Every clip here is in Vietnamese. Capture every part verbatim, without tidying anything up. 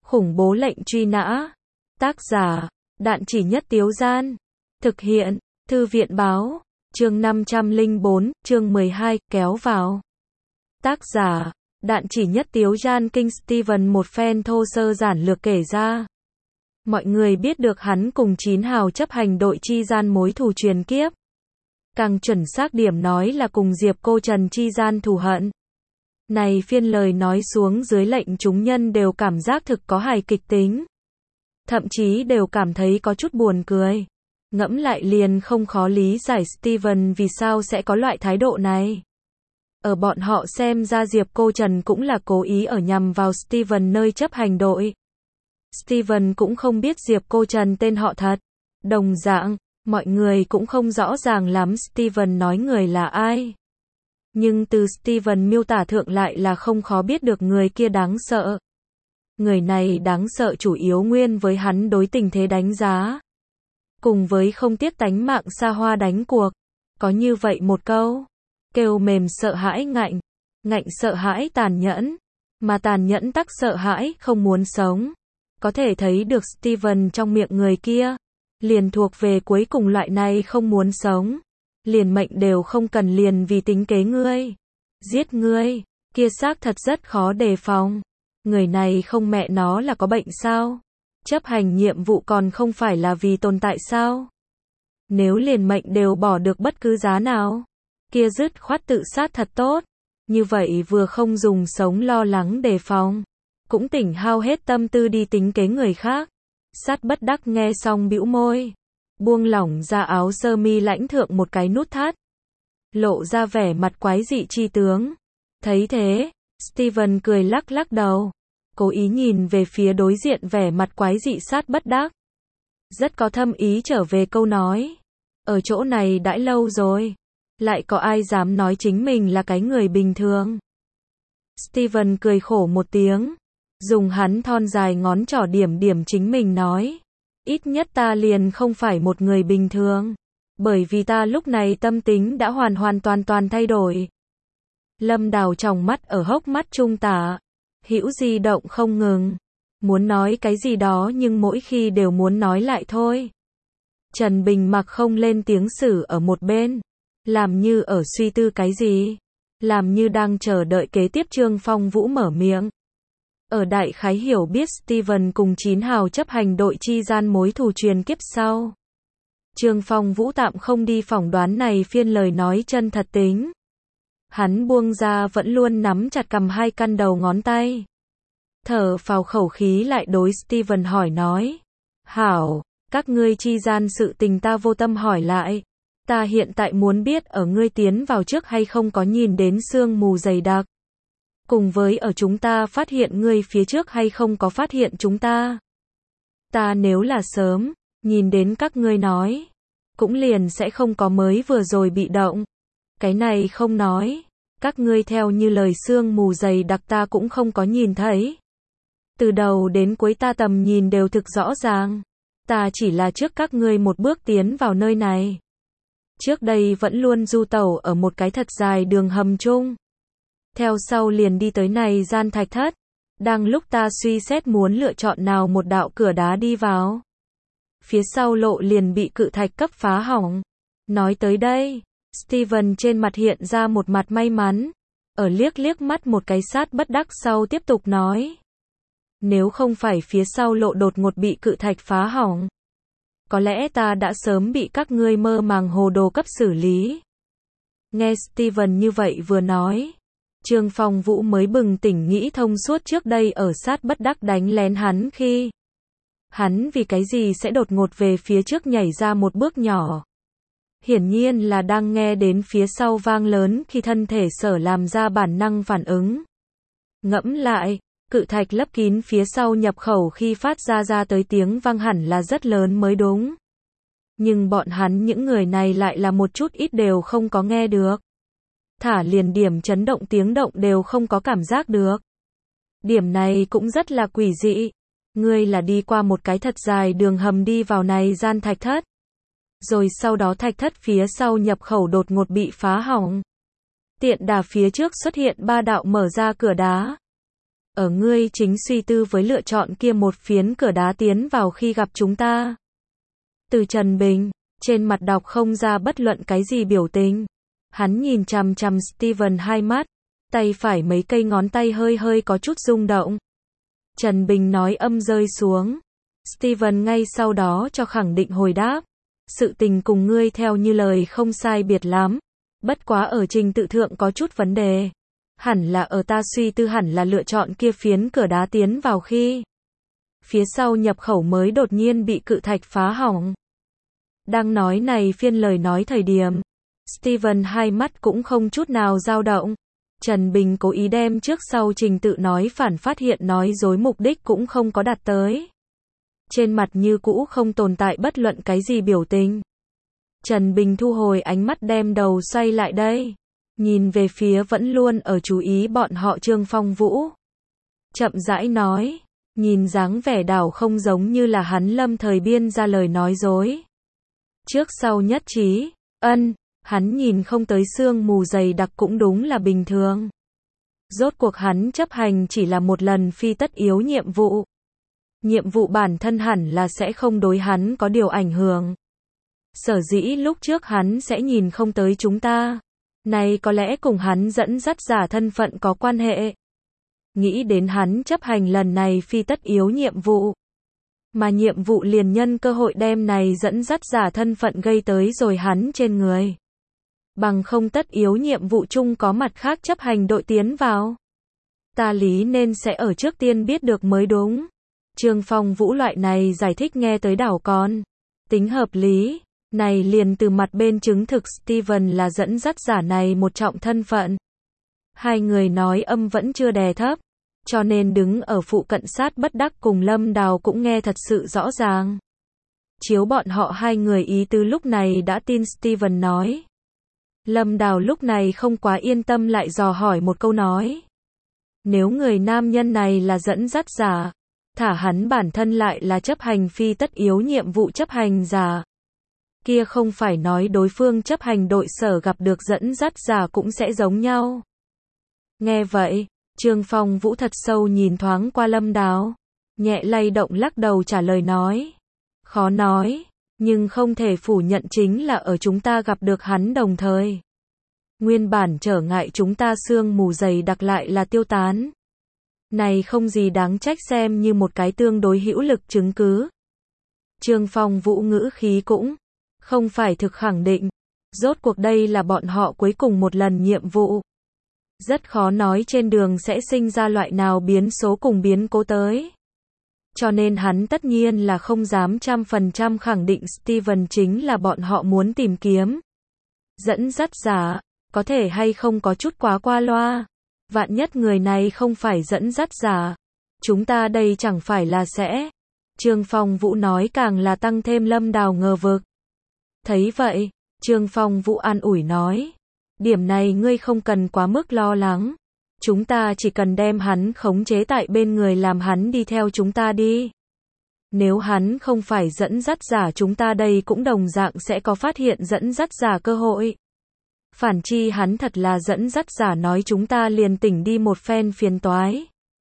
Khủng bố lệnh truy nã. Tác giả, Đạn Chỉ Nhất Tiếu Gian. Thực hiện, Thư viện báo. Chương năm trăm lẻ bốn, chương mười hai, kéo vào. Tác giả, Đạn Chỉ Nhất Tiếu Gian. Kinh Steven một phen thô sơ giản lược kể ra. Mọi người biết được hắn cùng chín hào chấp hành đội chi gian mối thù truyền kiếp. Càng chuẩn xác điểm nói là cùng Diệp Cô Trần chi gian thù hận. Này phiên lời nói xuống dưới lệnh chúng nhân đều cảm giác thực có hài kịch tính. Thậm chí đều cảm thấy có chút buồn cười. Ngẫm lại liền không khó lý giải Steven vì sao sẽ có loại thái độ này. Ở bọn họ xem ra Diệp Cô Trần cũng là cố ý ở nhằm vào Steven nơi chấp hành đội. Steven cũng không biết Diệp Cô Trần tên họ thật. Đồng dạng, mọi người cũng không rõ ràng lắm Steven nói người là ai. Nhưng từ Steven miêu tả thượng lại là không khó biết được người kia đáng sợ. Người này đáng sợ chủ yếu nguyên với hắn đối tình thế đánh giá. Cùng với không tiếc tánh mạng xa hoa đánh cuộc. Có như vậy một câu. Kêu mềm sợ hãi ngạnh. Ngạnh sợ hãi tàn nhẫn. Mà tàn nhẫn tắc sợ hãi không muốn sống. Có thể thấy được Steven trong miệng người kia. Liền thuộc về cuối cùng loại này không muốn sống. Liền mệnh đều không cần liền vì tính kế ngươi. Giết ngươi. Kia xác thật rất khó đề phòng. Người này không mẹ nó là có bệnh sao? Chấp hành nhiệm vụ còn không phải là vì tồn tại sao? Nếu liền mệnh đều bỏ được bất cứ giá nào, kia dứt khoát tự sát thật tốt. Như vậy vừa không dùng sống lo lắng đề phòng, cũng tỉnh hao hết tâm tư đi tính kế người khác. Sát bất đắc nghe xong bĩu môi, buông lỏng ra áo sơ mi lãnh thượng một cái nút thắt, lộ ra vẻ mặt quái dị chi tướng. Thấy thế, Steven cười lắc lắc đầu, cố ý nhìn về phía đối diện vẻ mặt quái dị sát bất đắc. Rất có thâm ý trở về câu nói. Ở chỗ này đãi lâu rồi, lại có ai dám nói chính mình là cái người bình thường. Steven cười khổ một tiếng, dùng hắn thon dài ngón trỏ điểm điểm chính mình nói. Ít nhất ta liền không phải một người bình thường. Bởi vì ta lúc này tâm tính đã hoàn hoàn toàn toàn thay đổi. Lâm Đào tròng mắt ở hốc mắt trung tả. Hữu di động không ngừng. Muốn nói cái gì đó nhưng mỗi khi đều muốn nói lại thôi. Trần Bình mặc không lên tiếng xử ở một bên. Làm như ở suy tư cái gì. Làm như đang chờ đợi kế tiếp Trương Phong Vũ mở miệng. Ở đại khái hiểu biết Steven cùng chín hào chấp hành đội chi gian mối thù truyền kiếp sau. Trương Phong Vũ tạm không đi phỏng đoán này phiên lời nói chân thật tính. Hắn buông ra vẫn luôn nắm chặt cầm hai căn đầu ngón tay. Thở phào khẩu khí lại đối Steven hỏi nói. Hảo, các ngươi chi gian sự tình ta vô tâm hỏi lại. Ta hiện tại muốn biết ở ngươi tiến vào trước hay không có nhìn đến sương mù dày đặc. Cùng với ở chúng ta phát hiện ngươi phía trước hay không có phát hiện chúng ta. Ta nếu là sớm, nhìn đến các ngươi nói. Cũng liền sẽ không có mới vừa rồi bị động. Cái này không nói. Các ngươi theo như lời sương mù dày đặc ta cũng không có nhìn thấy. Từ đầu đến cuối ta tầm nhìn đều thực rõ ràng. Ta chỉ là trước các ngươi một bước tiến vào nơi này. Trước đây vẫn luôn du tẩu ở một cái thật dài đường hầm chung. Theo sau liền đi tới này gian thạch thất. Đang lúc ta suy xét muốn lựa chọn nào một đạo cửa đá đi vào. Phía sau lộ liền bị cự thạch cấp phá hỏng. Nói tới đây, Steven trên mặt hiện ra một mặt may mắn. Ở liếc liếc mắt một cái sát bất đắc sau tiếp tục nói. Nếu không phải phía sau lộ đột ngột bị cự thạch phá hỏng. Có lẽ ta đã sớm bị các ngươi mơ màng hồ đồ cấp xử lý. Nghe Steven như vậy vừa nói. Trương Phong Vũ mới bừng tỉnh nghĩ thông suốt trước đây ở sát bất đắc đánh lén hắn khi. Hắn vì cái gì sẽ đột ngột về phía trước nhảy ra một bước nhỏ. Hiển nhiên là đang nghe đến phía sau vang lớn khi thân thể sở làm ra bản năng phản ứng. Ngẫm lại, cự thạch lấp kín phía sau nhập khẩu khi phát ra ra tới tiếng vang hẳn là rất lớn mới đúng. Nhưng bọn hắn những người này lại là một chút ít đều không có nghe được. Thả liền điểm chấn động tiếng động đều không có cảm giác được. Điểm này cũng rất là quỷ dị. Ngươi là đi qua một cái thật dài đường hầm đi vào này gian thạch thất. Rồi sau đó thạch thất phía sau nhập khẩu đột ngột bị phá hỏng. Tiện đà phía trước xuất hiện ba đạo mở ra cửa đá. ở ngươi chính suy tư với lựa chọn kia một phiến cửa đá tiến vào khi gặp chúng ta. Từ Trần Bình, trên mặt đọc không ra bất luận cái gì biểu tình. Hắn nhìn chằm chằm Steven hai mắt, tay phải mấy cây ngón tay hơi hơi có chút rung động. Trần Bình nói âm rơi xuống. Steven ngay sau đó cho khẳng định hồi đáp. Sự tình cùng ngươi theo như lời không sai biệt lắm. Bất quá ở trình tự thượng có chút vấn đề. Hẳn là ở ta suy tư hẳn là lựa chọn kia phiến cửa đá tiến vào khi phía sau nhập khẩu mới đột nhiên bị cự thạch phá hỏng. Đang nói này phiên lời nói thời điểm, Steven hai mắt cũng không chút nào dao động. Trần Bình cố ý đem trước sau trình tự nói phản phát hiện nói dối mục đích cũng không có đạt tới. Trên mặt như cũ không tồn tại bất luận cái gì biểu tình. Trần Bình thu hồi ánh mắt đem đầu xoay lại đây. Nhìn về phía vẫn luôn ở chú ý bọn họ Trương Phong Vũ. Chậm rãi nói, nhìn dáng vẻ đảo không giống như là hắn lâm thời biên ra lời nói dối. Trước sau nhất trí, ân, hắn nhìn không tới sương mù dày đặc cũng đúng là bình thường. Rốt cuộc hắn chấp hành chỉ là một lần phi tất yếu nhiệm vụ. Nhiệm vụ bản thân hẳn là sẽ không đối hắn có điều ảnh hưởng. Sở dĩ lúc trước hắn sẽ nhìn không tới chúng ta. Này có lẽ cùng hắn dẫn dắt giả thân phận có quan hệ. Nghĩ đến hắn chấp hành lần này phi tất yếu nhiệm vụ. Mà nhiệm vụ liền nhân cơ hội đem này dẫn dắt giả thân phận gây tới rồi hắn trên người. Bằng không tất yếu nhiệm vụ chung có mặt khác chấp hành đội tiến vào. Ta lý nên sẽ ở trước tiên biết được mới đúng. Trương Phong Vũ loại này giải thích nghe tới đảo con. Tính hợp lý. Này liền từ mặt bên chứng thực Steven là dẫn dắt giả này một trọng thân phận. Hai người nói âm vẫn chưa đè thấp. Cho nên đứng ở phụ cận sát bất đắc cùng Lâm Đào cũng nghe thật sự rõ ràng. Chiếu bọn họ hai người ý tứ lúc này đã tin Steven nói. Lâm Đào lúc này không quá yên tâm lại dò hỏi một câu nói. Nếu người nam nhân này là dẫn dắt giả, thả hắn bản thân lại là chấp hành phi tất yếu nhiệm vụ chấp hành giả. Kia không phải nói đối phương chấp hành đội sở gặp được dẫn dắt giả cũng sẽ giống nhau. Nghe vậy, Trương Phong Vũ thật sâu nhìn thoáng qua Lâm Đào, nhẹ lay động lắc đầu trả lời nói. Khó nói, nhưng không thể phủ nhận chính là ở chúng ta gặp được hắn đồng thời. Nguyên bản trở ngại chúng ta sương mù dày đặc lại là tiêu tán. Này không gì đáng trách xem như một cái tương đối hữu lực chứng cứ. Trương Phong Vũ ngữ khí cũng không phải thực khẳng định. Rốt cuộc đây là bọn họ cuối cùng một lần nhiệm vụ. Rất khó nói trên đường sẽ sinh ra loại nào biến số cùng biến cố tới. Cho nên hắn tất nhiên là không dám trăm phần trăm khẳng định Steven chính là bọn họ muốn tìm kiếm. Dẫn dắt giả, có thể hay không có chút quá qua loa. Vạn nhất người này không phải dẫn dắt giả. Chúng ta đây chẳng phải là sẽ. Trương Phong Vũ nói càng là tăng thêm Lâm Đào ngờ vực. Thấy vậy, Trương Phong Vũ an ủi nói. Điểm này ngươi không cần quá mức lo lắng. Chúng ta chỉ cần đem hắn khống chế tại bên người làm hắn đi theo chúng ta đi. Nếu hắn không phải dẫn dắt giả chúng ta đây cũng đồng dạng sẽ có phát hiện dẫn dắt giả cơ hội. Phản chi hắn thật là dẫn dắt giả nói chúng ta liền tỉnh đi một phen phiền toái.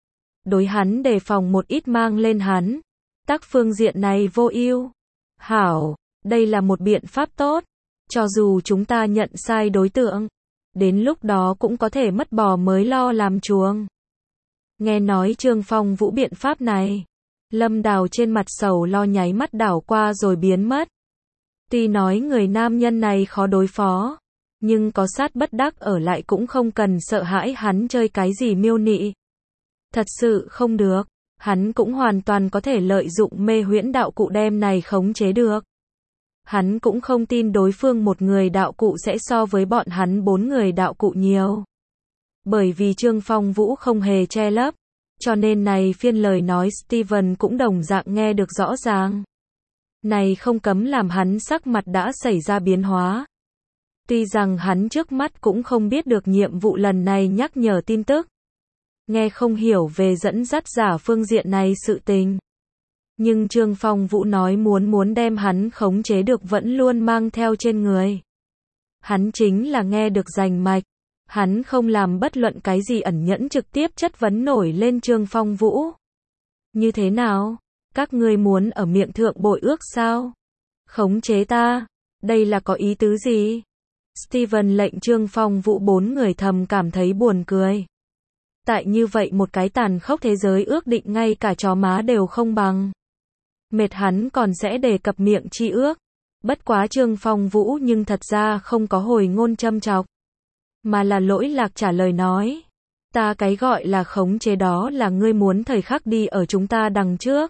Đối hắn đề phòng một ít mang lên hắn. Tác phương diện này vô ưu. Hảo, đây là một biện pháp tốt. Cho dù chúng ta nhận sai đối tượng, đến lúc đó cũng có thể mất bò mới lo làm chuồng. Nghe nói Trương Phong Vũ biện pháp này, Lâm Đào trên mặt sầu lo nháy mắt đảo qua rồi biến mất. Tuy nói người nam nhân này khó đối phó, nhưng có sát bất đắc ở lại cũng không cần sợ hãi hắn chơi cái gì miêu nị. Thật sự không được, hắn cũng hoàn toàn có thể lợi dụng mê huyễn đạo cụ đem này khống chế được. Hắn cũng không tin đối phương một người đạo cụ sẽ so với bọn hắn bốn người đạo cụ nhiều. Bởi vì Trương Phong Vũ không hề che lấp, cho nên này phiên lời nói Steven cũng đồng dạng nghe được rõ ràng. Này không cấm làm hắn sắc mặt đã xảy ra biến hóa. Tuy rằng hắn trước mắt cũng không biết được nhiệm vụ lần này nhắc nhở tin tức. Nghe không hiểu về dẫn dắt giả phương diện này sự tình. Nhưng Trương Phong Vũ nói muốn muốn đem hắn khống chế được vẫn luôn mang theo trên người. Hắn chính là nghe được rành mạch. Hắn không làm bất luận cái gì ẩn nhẫn, trực tiếp chất vấn nổi lên Trương Phong Vũ. Như thế nào? Các ngươi muốn ở miệng thượng bội ước sao? Khống chế ta? Đây là có ý tứ gì? Steven lệnh Trương Phong Vũ bốn người thầm cảm thấy buồn cười. Tại như vậy một cái tàn khốc thế giới ước định ngay cả chó má đều không bằng. Mệt hắn còn sẽ đề cập miệng chi ước. Bất quá Trương Phong Vũ nhưng thật ra không có hồi ngôn châm chọc, mà là lỗi lạc trả lời nói. Ta cái gọi là khống chế đó là ngươi muốn thời khắc đi ở chúng ta đằng trước.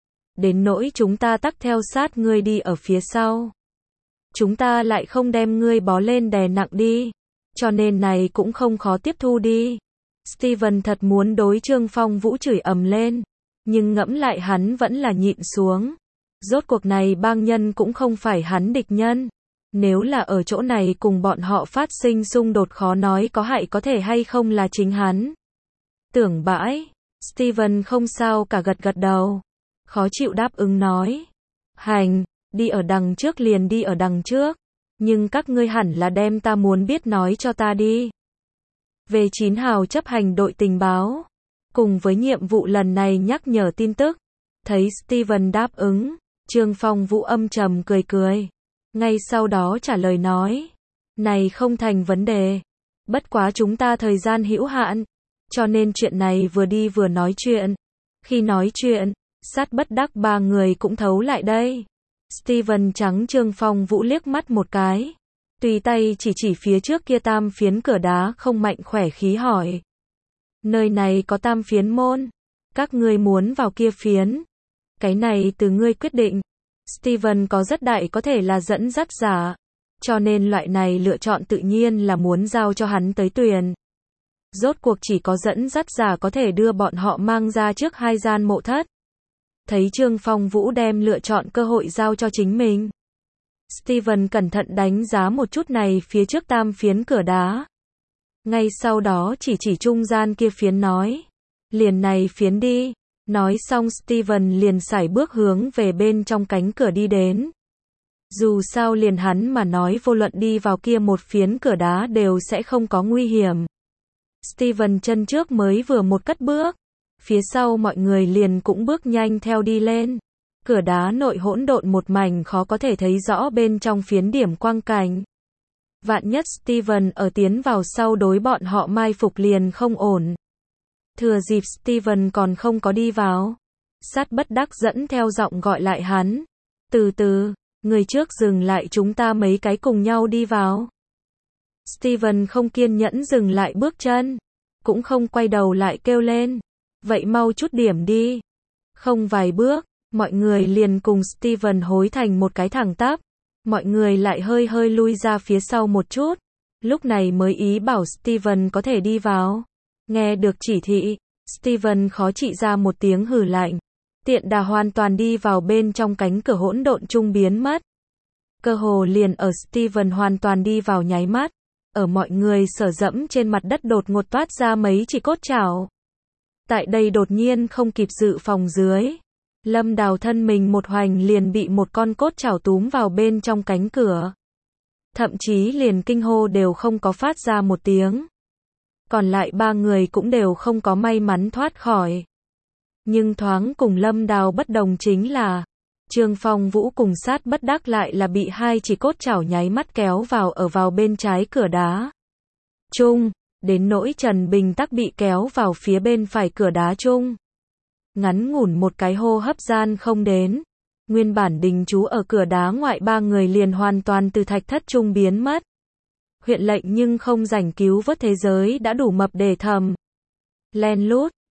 Đến nỗi chúng ta tắc theo sát ngươi đi ở phía sau. Chúng ta lại không đem ngươi bó lên đè nặng đi. Cho nên này cũng không khó tiếp thu đi. Steven thật muốn đối Trương Phong Vũ chửi ầm lên. Nhưng ngẫm lại hắn vẫn là nhịn xuống. Rốt cuộc này bang nhân cũng không phải hắn địch nhân. Nếu là ở chỗ này cùng bọn họ phát sinh xung đột, khó nói có hại có thể hay không là chính hắn. Tưởng bãi. Steven không sao cả gật gật đầu. Khó chịu đáp ứng nói. Hành, đi ở đằng trước liền đi ở đằng trước. Nhưng các ngươi hẳn là đem ta muốn biết nói cho ta đi. Về chín hào chấp hành đội tình báo. Cùng với nhiệm vụ lần này nhắc nhở tin tức. Thấy Steven đáp ứng, Trương Phong Vũ âm trầm cười cười. Ngay sau đó trả lời nói. Này không thành vấn đề. Bất quá chúng ta thời gian hữu hạn. Cho nên chuyện này vừa đi vừa nói chuyện. Khi nói chuyện, sát bất đắc ba người cũng thấu lại đây. Steven trắng Trương Phong Vũ liếc mắt một cái. Tùy tay chỉ chỉ phía trước kia tam phiến cửa đá không mạnh khỏe khí hỏi. Nơi này có tam phiến môn. Các ngươi muốn vào kia phiến. Cái này từ ngươi quyết định. Steven có rất đại có thể là dẫn dắt giả. Cho nên loại này lựa chọn tự nhiên là muốn giao cho hắn tới tuyển. Rốt cuộc chỉ có dẫn dắt giả có thể đưa bọn họ mang ra trước hai gian mộ thất. Thấy Trương Phong Vũ đem lựa chọn cơ hội giao cho chính mình. Steven cẩn thận đánh giá một chút này phía trước tam phiến cửa đá. Ngay sau đó chỉ chỉ trung gian kia phiến nói. Liền này phiến đi. Nói xong Steven liền sải bước hướng về bên trong cánh cửa đi đến. Dù sao liền hắn mà nói vô luận đi vào kia một phiến cửa đá đều sẽ không có nguy hiểm. Steven chân trước mới vừa một cất bước. Phía sau mọi người liền cũng bước nhanh theo đi lên. Cửa đá nội hỗn độn một mảnh, khó có thể thấy rõ bên trong phiến điểm quang cảnh. Vạn nhất Steven ở tiến vào sau đối bọn họ mai phục liền không ổn. Thừa dịp Steven còn không có đi vào, sát bất đắc dẫn theo giọng gọi lại hắn. Từ từ, người trước dừng lại, chúng ta mấy cái cùng nhau đi vào. Steven không kiên nhẫn dừng lại bước chân, cũng không quay đầu lại kêu lên. Vậy mau chút điểm đi. Không vài bước, mọi người liền cùng Steven hối thành một cái thẳng tắp. Mọi người lại hơi hơi lui ra phía sau một chút. Lúc này mới ý bảo Steven có thể đi vào. Nghe được chỉ thị, Steven khó trị ra một tiếng hừ lạnh. Tiện đà hoàn toàn đi vào bên trong cánh cửa hỗn độn trung biến mất. Cơ hồ liền ở Steven hoàn toàn đi vào nháy mắt. Ở mọi người sở dẫm trên mặt đất đột ngột toát ra mấy chỉ cốt chảo. Tại đây đột nhiên không kịp dự phòng dưới. Lâm Đào thân mình một hoành liền bị một con cốt chảo túm vào bên trong cánh cửa. Thậm chí liền kinh hô đều không có phát ra một tiếng. Còn lại ba người cũng đều không có may mắn thoát khỏi. Nhưng thoáng cùng Lâm Đào bất đồng chính là Trương Phong Vũ cùng sát bất đắc lại là bị hai chỉ cốt chảo nháy mắt kéo vào ở vào bên trái cửa đá chung, đến nỗi Trần Bình tắc bị kéo vào phía bên phải cửa đá chung. Ngắn ngủn một cái hô hấp gian không đến, nguyên bản đình trú ở cửa đá ngoại ba người liền hoàn toàn từ thạch thất trung biến mất. Huyện lệnh nhưng không rảnh cứu vớt thế giới đã đủ mập để thầm. Len lút,